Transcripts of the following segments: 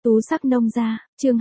Tú sắc nông gia, chương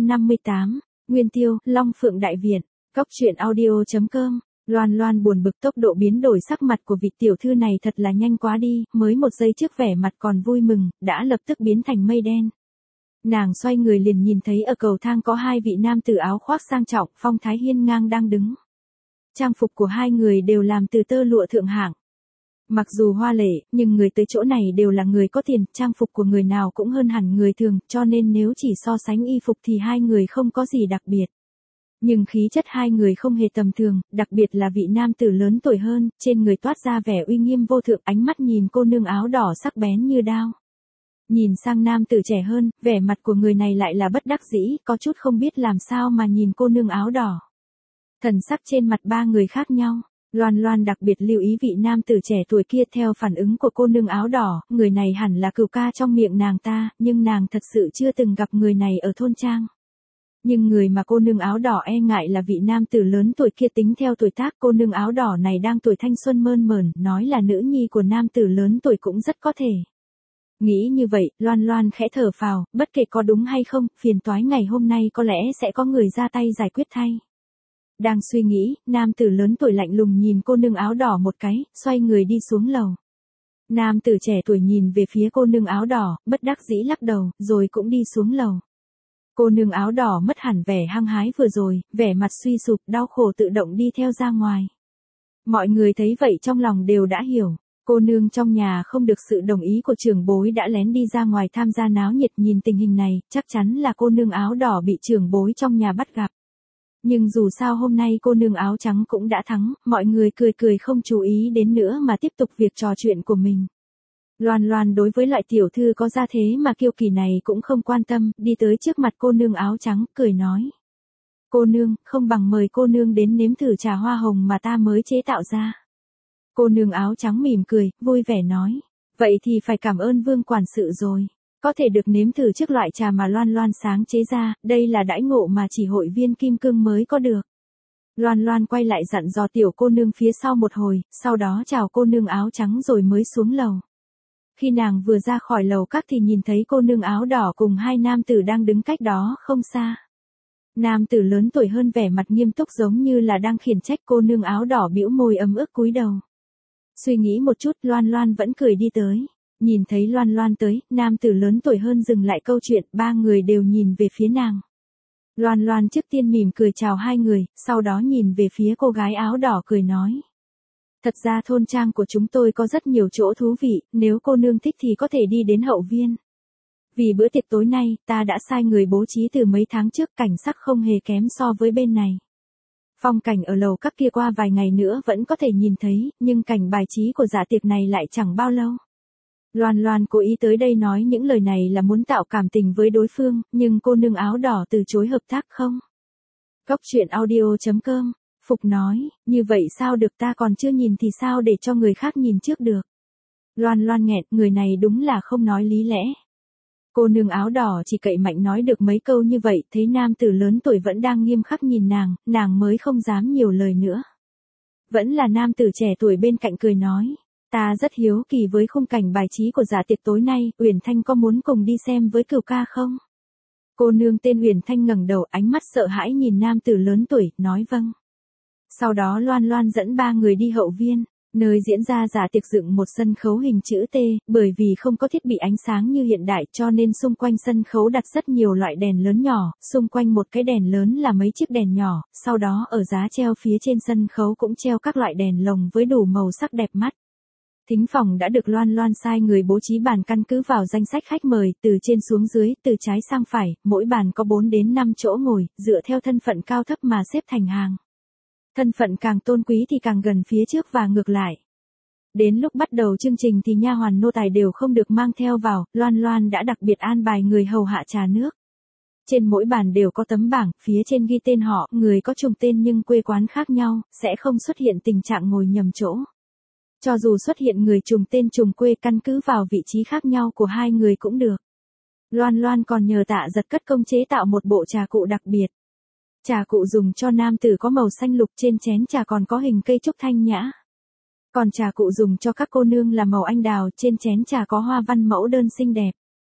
258, Nguyên Tiêu, Long Phượng Đại Viện, Cốc truyện audio.com. Loan Loan buồn bực tốc độ biến đổi sắc mặt của vị tiểu thư này thật là nhanh quá đi, mới một giây trước vẻ mặt còn vui mừng, đã lập tức biến thành mây đen. Nàng xoay người liền nhìn thấy ở cầu thang có hai vị nam tử áo khoác sang trọng, phong thái hiên ngang đang đứng. Trang phục của hai người đều làm từ tơ lụa thượng hạng. Mặc dù hoa lệ, nhưng người tới chỗ này đều là người có tiền, trang phục của người nào cũng hơn hẳn người thường, cho nên nếu chỉ so sánh y phục thì hai người không có gì đặc biệt. Nhưng khí chất hai người không hề tầm thường, đặc biệt là vị nam tử lớn tuổi hơn, trên người toát ra vẻ uy nghiêm vô thượng, ánh mắt nhìn cô nương áo đỏ sắc bén như đao. Nhìn sang nam tử trẻ hơn, vẻ mặt của người này lại là bất đắc dĩ, có chút không biết làm sao mà nhìn cô nương áo đỏ. Thần sắc trên mặt ba người khác nhau. Loan Loan đặc biệt lưu ý vị nam tử trẻ tuổi kia, theo phản ứng của cô nương áo đỏ, người này hẳn là Cửu ca trong miệng nàng ta, nhưng nàng thật sự chưa từng gặp người này ở thôn trang. Nhưng người mà cô nương áo đỏ e ngại là vị nam tử lớn tuổi kia, tính theo tuổi tác cô nương áo đỏ này đang tuổi thanh xuân mơn mởn, nói là nữ nhi của nam tử lớn tuổi cũng rất có thể. Nghĩ như vậy, Loan Loan khẽ thở phào, bất kể có đúng hay không, phiền toái ngày hôm nay có lẽ sẽ có người ra tay giải quyết thay. Đang suy nghĩ, nam tử lớn tuổi lạnh lùng nhìn cô nương áo đỏ một cái, xoay người đi xuống lầu. Nam tử trẻ tuổi nhìn về phía cô nương áo đỏ, bất đắc dĩ lắc đầu, rồi cũng đi xuống lầu. Cô nương áo đỏ mất hẳn vẻ hăng hái vừa rồi, vẻ mặt suy sụp, đau khổ tự động đi theo ra ngoài. Mọi người thấy vậy trong lòng đều đã hiểu. Cô nương trong nhà không được sự đồng ý của trưởng bối đã lén đi ra ngoài tham gia náo nhiệt, nhìn tình hình này, chắc chắn là cô nương áo đỏ bị trưởng bối trong nhà bắt gặp. Nhưng dù sao hôm nay cô nương áo trắng cũng đã thắng, mọi người cười cười không chú ý đến nữa mà tiếp tục việc trò chuyện của mình. Loan Loan đối với loại tiểu thư có gia thế mà kiêu kỳ này cũng không quan tâm, đi tới trước mặt cô nương áo trắng, cười nói. Cô nương, không bằng mời cô nương đến nếm thử trà hoa hồng mà ta mới chế tạo ra. Cô nương áo trắng mỉm cười, vui vẻ nói. Vậy thì phải cảm ơn vương quản sự rồi. Có thể được nếm thử trước loại trà mà Loan Loan sáng chế ra, đây là đãi ngộ mà chỉ hội viên kim cương mới có được. Loan Loan quay lại dặn dò tiểu cô nương phía sau một hồi, sau đó chào cô nương áo trắng rồi mới xuống lầu. Khi nàng vừa ra khỏi lầu các thì nhìn thấy cô nương áo đỏ cùng hai nam tử đang đứng cách đó không xa. Nam tử lớn tuổi hơn vẻ mặt nghiêm túc giống như là đang khiển trách, cô nương áo đỏ bĩu môi ấm ức cúi đầu. Suy nghĩ một chút, Loan Loan vẫn cười đi tới. Nhìn thấy Loan Loan tới, nam tử lớn tuổi hơn dừng lại câu chuyện, ba người đều nhìn về phía nàng. Loan Loan trước tiên mỉm cười chào hai người, sau đó nhìn về phía cô gái áo đỏ cười nói. Thật ra thôn trang của chúng tôi có rất nhiều chỗ thú vị, nếu cô nương thích thì có thể đi đến hậu viên. Vì bữa tiệc tối nay, ta đã sai người bố trí từ mấy tháng trước, cảnh sắc không hề kém so với bên này. Phong cảnh ở lầu các kia qua vài ngày nữa vẫn có thể nhìn thấy, nhưng cảnh bài trí của dạ tiệc này lại chẳng bao lâu. Loan Loan cố ý tới đây nói những lời này là muốn tạo cảm tình với đối phương, nhưng cô nương áo đỏ từ chối hợp tác không. Cốc truyện audio.com, Phục nói, như vậy sao được, ta còn chưa nhìn thì sao để cho người khác nhìn trước được. Loan Loan nghẹn, người này đúng là không nói lý lẽ. Cô nương áo đỏ chỉ cậy mạnh nói được mấy câu như vậy, thấy nam tử lớn tuổi vẫn đang nghiêm khắc nhìn nàng mới không dám nhiều lời nữa. Vẫn là nam tử trẻ tuổi bên cạnh cười nói. Ta rất hiếu kỳ với khung cảnh bài trí của dạ tiệc tối nay, Uyển Thanh có muốn cùng đi xem với Cửu ca không? Cô nương tên Uyển Thanh ngẩng đầu, ánh mắt sợ hãi nhìn nam tử lớn tuổi, nói vâng. Sau đó Loan Loan dẫn ba người đi hậu viên, nơi diễn ra dạ tiệc dựng một sân khấu hình chữ T, bởi vì không có thiết bị ánh sáng như hiện đại cho nên xung quanh sân khấu đặt rất nhiều loại đèn lớn nhỏ, xung quanh một cái đèn lớn là mấy chiếc đèn nhỏ, sau đó ở giá treo phía trên sân khấu cũng treo các loại đèn lồng với đủ màu sắc đẹp mắt. Thính phòng đã được Loan Loan sai người bố trí bàn căn cứ vào danh sách khách mời, từ trên xuống dưới, từ trái sang phải, mỗi bàn có 4 đến 5 chỗ ngồi, dựa theo thân phận cao thấp mà xếp thành hàng. Thân phận càng tôn quý thì càng gần phía trước và ngược lại. Đến lúc bắt đầu chương trình thì nha hoàn nô tài đều không được mang theo vào, Loan Loan đã đặc biệt an bài người hầu hạ trà nước. Trên mỗi bàn đều có tấm bảng, phía trên ghi tên họ, người có trùng tên nhưng quê quán khác nhau, sẽ không xuất hiện tình trạng ngồi nhầm chỗ. Cho dù xuất hiện người trùng tên trùng quê, căn cứ vào vị trí khác nhau của hai người cũng được. Loan Loan còn nhờ Tạ Giật cất công chế tạo một bộ trà cụ đặc biệt. Trà cụ dùng cho nam tử có màu xanh lục, trên chén trà còn có hình cây trúc thanh nhã. Còn trà cụ dùng cho các cô nương là màu anh đào, trên chén trà có hoa văn mẫu đơn xinh đẹp.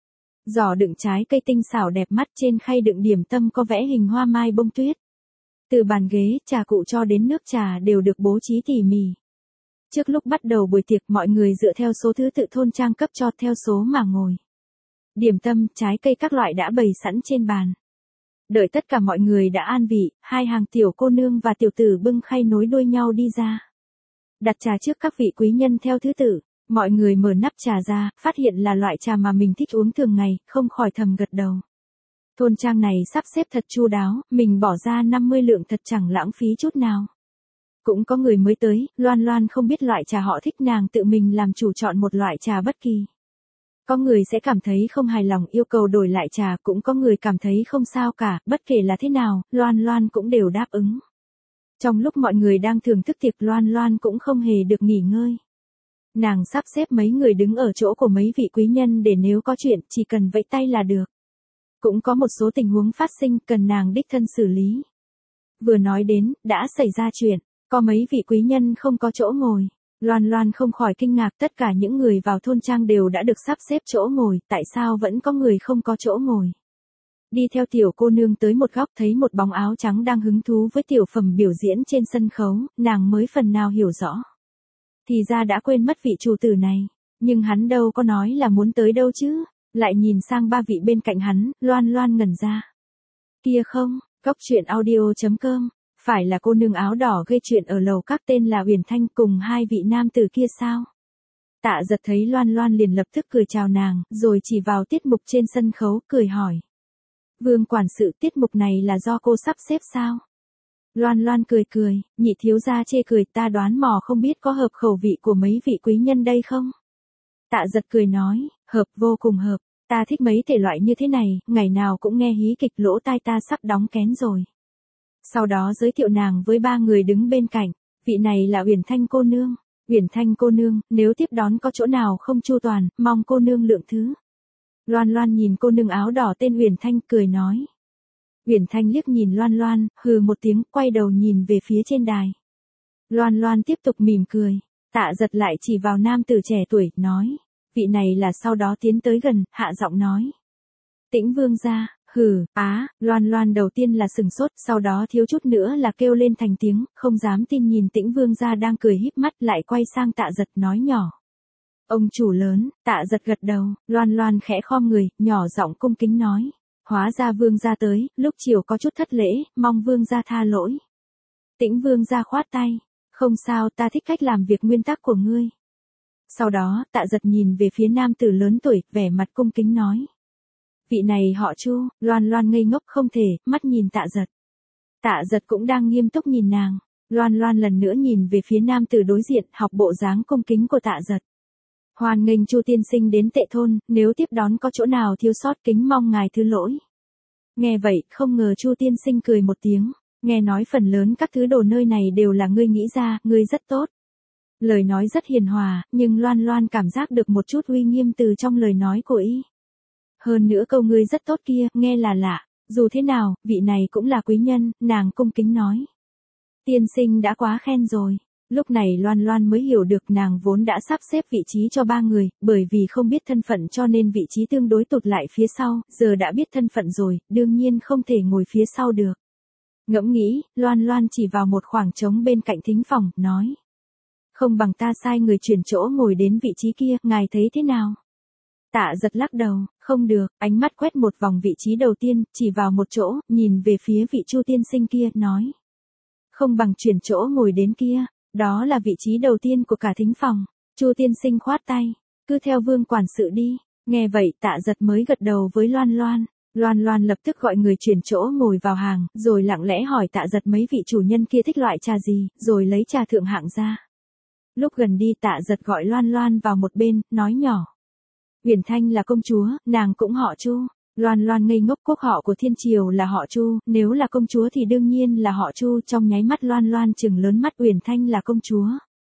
Giỏ đựng trái cây tinh xảo đẹp mắt, trên khay đựng điểm tâm có vẽ hình hoa mai bông tuyết. Từ bàn ghế, trà cụ cho đến nước trà đều được bố trí tỉ mỉ. Trước lúc bắt đầu buổi tiệc, mọi người dựa theo số thứ tự thôn trang cấp cho theo số mà ngồi. Điểm tâm, trái cây các loại đã bày sẵn trên bàn. Đợi tất cả mọi người đã an vị, hai hàng tiểu cô nương và tiểu tử bưng khay nối đuôi nhau đi ra. Đặt trà trước các vị quý nhân theo thứ tự, mọi người mở nắp trà ra, phát hiện là loại trà mà mình thích uống thường ngày, không khỏi thầm gật đầu. Thôn trang này sắp xếp thật chu đáo, mình bỏ ra 50 lượng thật chẳng lãng phí chút nào. Cũng có người mới tới, Loan Loan không biết loại trà họ thích, nàng tự mình làm chủ chọn một loại trà bất kỳ. Có người sẽ cảm thấy không hài lòng yêu cầu đổi lại trà, cũng có người cảm thấy không sao cả, bất kể là thế nào, Loan Loan cũng đều đáp ứng. Trong lúc mọi người đang thưởng thức tiệc, Loan Loan cũng không hề được nghỉ ngơi. Nàng sắp xếp mấy người đứng ở chỗ của mấy vị quý nhân để nếu có chuyện chỉ cần vẫy tay là được. Cũng có một số tình huống phát sinh cần nàng đích thân xử lý. Vừa nói đến, đã xảy ra chuyện, có mấy vị quý nhân không có chỗ ngồi. Loan Loan không khỏi kinh ngạc, tất cả những người vào thôn trang đều đã được sắp xếp chỗ ngồi, tại sao vẫn có người không có chỗ ngồi. Đi theo tiểu cô nương tới một góc, thấy một bóng áo trắng đang hứng thú với tiểu phẩm biểu diễn trên sân khấu, nàng mới phần nào hiểu rõ. Thì ra đã quên mất vị chủ tử này, nhưng hắn đâu có nói là muốn tới đâu chứ. Lại nhìn sang ba vị bên cạnh hắn, Loan Loan ngẩn ra. Kia không, Cốc Truyện Audio.com, phải là cô nương áo đỏ gây chuyện ở lầu các tên là Uyển Thanh cùng hai vị nam tử kia sao? Tạ Giật thấy Loan Loan liền lập tức cười chào nàng, rồi chỉ vào tiết mục trên sân khấu, cười hỏi. Vương quản sự, tiết mục này là do cô sắp xếp sao? Loan Loan cười cười, nhị thiếu gia chê cười, ta đoán mò không biết có hợp khẩu vị của mấy vị quý nhân đây không? Tạ Giật cười nói, hợp, vô cùng hợp, ta thích mấy thể loại như thế này, ngày nào cũng nghe hí kịch, lỗ tai ta sắp đóng kén rồi. Sau đó giới thiệu nàng với ba người đứng bên cạnh, vị này là Uyển Thanh cô nương. Uyển Thanh cô nương, nếu tiếp đón có chỗ nào không chu toàn, mong cô nương lượng thứ. Loan Loan nhìn cô nương áo đỏ tên Uyển Thanh, cười nói. Uyển Thanh liếc nhìn Loan Loan, hừ một tiếng, quay đầu nhìn về phía trên đài. Loan Loan tiếp tục mỉm cười. Tạ Giật lại chỉ vào nam tử trẻ tuổi, nói. Vị này là, sau đó tiến tới gần, hạ giọng nói. Tĩnh Vương gia. Hừ, Loan Loan đầu tiên là sừng sốt, sau đó thiếu chút nữa là kêu lên thành tiếng, không dám tin nhìn Tĩnh Vương gia đang cười híp mắt, lại quay sang Tạ Giật nói nhỏ. Ông chủ lớn. Tạ Giật gật đầu, Loan Loan khẽ khom người, nhỏ giọng cung kính nói. Hóa ra Vương gia tới, lúc chiều có chút thất lễ, mong Vương gia tha lỗi. Tĩnh Vương gia khoát tay. Không sao, ta thích cách làm việc nguyên tắc của ngươi. Sau đó, Tạ Giật nhìn về phía nam tử lớn tuổi, vẻ mặt cung kính nói. Vị này họ Chu. Loan Loan ngây ngốc không thể, mắt nhìn Tạ Giật. Tạ Giật cũng đang nghiêm túc nhìn nàng. Loan Loan lần nữa nhìn về phía nam tử đối diện, học bộ dáng cung kính của Tạ Giật. Hoan nghênh Chu tiên sinh đến Tệ thôn, nếu tiếp đón có chỗ nào thiếu sót kính mong ngài thứ lỗi. Nghe vậy, không ngờ Chu tiên sinh cười một tiếng, nghe nói phần lớn các thứ đồ nơi này đều là ngươi nghĩ ra, ngươi rất tốt. Lời nói rất hiền hòa, nhưng Loan Loan cảm giác được một chút uy nghiêm từ trong lời nói của y. Hơn nữa câu ngươi rất tốt kia, nghe là lạ, dù thế nào, vị này cũng là quý nhân, nàng cung kính nói. Tiên sinh đã quá khen rồi. Lúc này Loan Loan mới hiểu được nàng vốn đã sắp xếp vị trí cho ba người, bởi vì không biết thân phận cho nên vị trí tương đối tụt lại phía sau, giờ đã biết thân phận rồi, đương nhiên không thể ngồi phía sau được. Ngẫm nghĩ, Loan Loan chỉ vào một khoảng trống bên cạnh thính phòng, nói. Không bằng ta sai người chuyển chỗ ngồi đến vị trí kia, ngài thấy thế nào? Tạ Giật lắc đầu, không được, ánh mắt quét một vòng vị trí đầu tiên, chỉ vào một chỗ, nhìn về phía vị Chu tiên sinh kia, nói. Không bằng chuyển chỗ ngồi đến kia, đó là vị trí đầu tiên của cả thính phòng. Chu tiên sinh khoát tay, cứ theo Vương quản sự đi. Nghe vậy Tạ Giật mới gật đầu với Loan Loan. Loan Loan lập tức gọi người chuyển chỗ ngồi vào hàng, rồi lặng lẽ hỏi Tạ Giật mấy vị chủ nhân kia thích loại trà gì, rồi lấy trà thượng hạng ra. Lúc gần đi Tạ Giật gọi Loan Loan vào một bên, nói nhỏ. Uyển Thanh là công chúa, nàng cũng họ Chu. Loan Loan ngây ngốc, quốc họ của Thiên Triều là họ Chu, nếu là công chúa thì đương nhiên là họ Chu, trong nháy mắt Loan Loan trừng lớn mắt, Uyển Thanh là công chúa.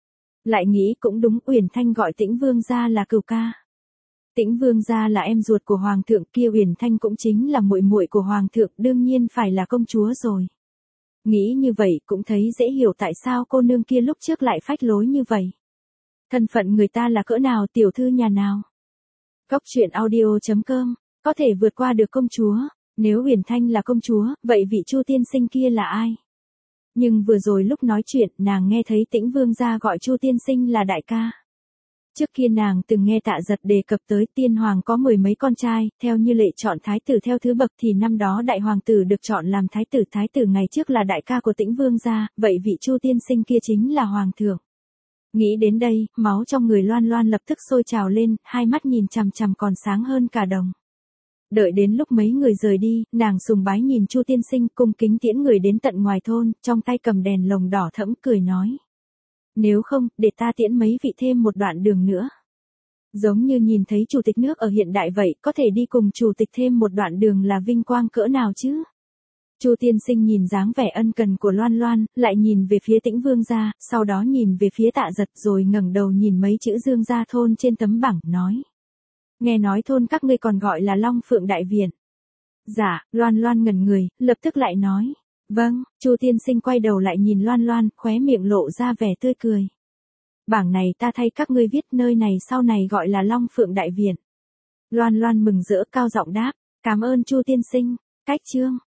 Lại nghĩ cũng đúng, Uyển Thanh gọi Tĩnh Vương gia là cửu ca. Tĩnh Vương gia là em ruột của hoàng thượng, kia Uyển Thanh cũng chính là muội muội của hoàng thượng, đương nhiên phải là công chúa rồi. Nghĩ như vậy cũng thấy dễ hiểu tại sao cô nương kia lúc trước lại phách lối như vậy. Thân phận người ta là cỡ nào, tiểu thư nhà nào. Cốc Truyện Audio.com có thể vượt qua được công chúa. Nếu Uyển Thanh là công chúa, vậy vị Chu tiên sinh kia là ai? Nhưng vừa rồi lúc nói chuyện, nàng nghe thấy Tĩnh Vương gia gọi Chu tiên sinh là đại ca. Trước kia nàng từng nghe Tạ Giật đề cập tới tiên hoàng có 10 mấy con trai, theo như lệ chọn thái tử theo thứ bậc thì năm đó đại hoàng tử được chọn làm thái tử ngày trước là đại ca của Tĩnh Vương gia, vậy vị Chu tiên sinh kia chính là hoàng thượng. Nghĩ đến đây, máu trong người Loan Loan lập tức sôi trào lên, hai mắt nhìn chằm chằm còn sáng hơn cả đồng. Đợi đến lúc mấy người rời đi, nàng sùng bái nhìn Chu tiên sinh cung kính tiễn người đến tận ngoài thôn, trong tay cầm đèn lồng đỏ thẫm cười nói. Nếu không, để ta tiễn mấy vị thêm một đoạn đường nữa. Giống như nhìn thấy chủ tịch nước ở hiện đại vậy, có thể đi cùng chủ tịch thêm một đoạn đường là vinh quang cỡ nào chứ? Chu tiên sinh nhìn dáng vẻ ân cần của Loan Loan, lại nhìn về phía Tĩnh Vương gia, sau đó nhìn về phía Tạ Giật rồi ngẩng đầu nhìn mấy chữ Dương gia thôn trên tấm bảng, nói. Nghe nói thôn các ngươi còn gọi là Long Phượng Đại Viện. Dạ, Loan Loan ngẩn người, lập tức lại nói. Vâng, Chu tiên sinh quay đầu lại nhìn Loan Loan, khóe miệng lộ ra vẻ tươi cười. Bảng này ta thay các ngươi viết, nơi này sau này gọi là Long Phượng Đại Viện. Loan Loan mừng rỡ cao giọng đáp, cảm ơn Chu tiên sinh. Cách chương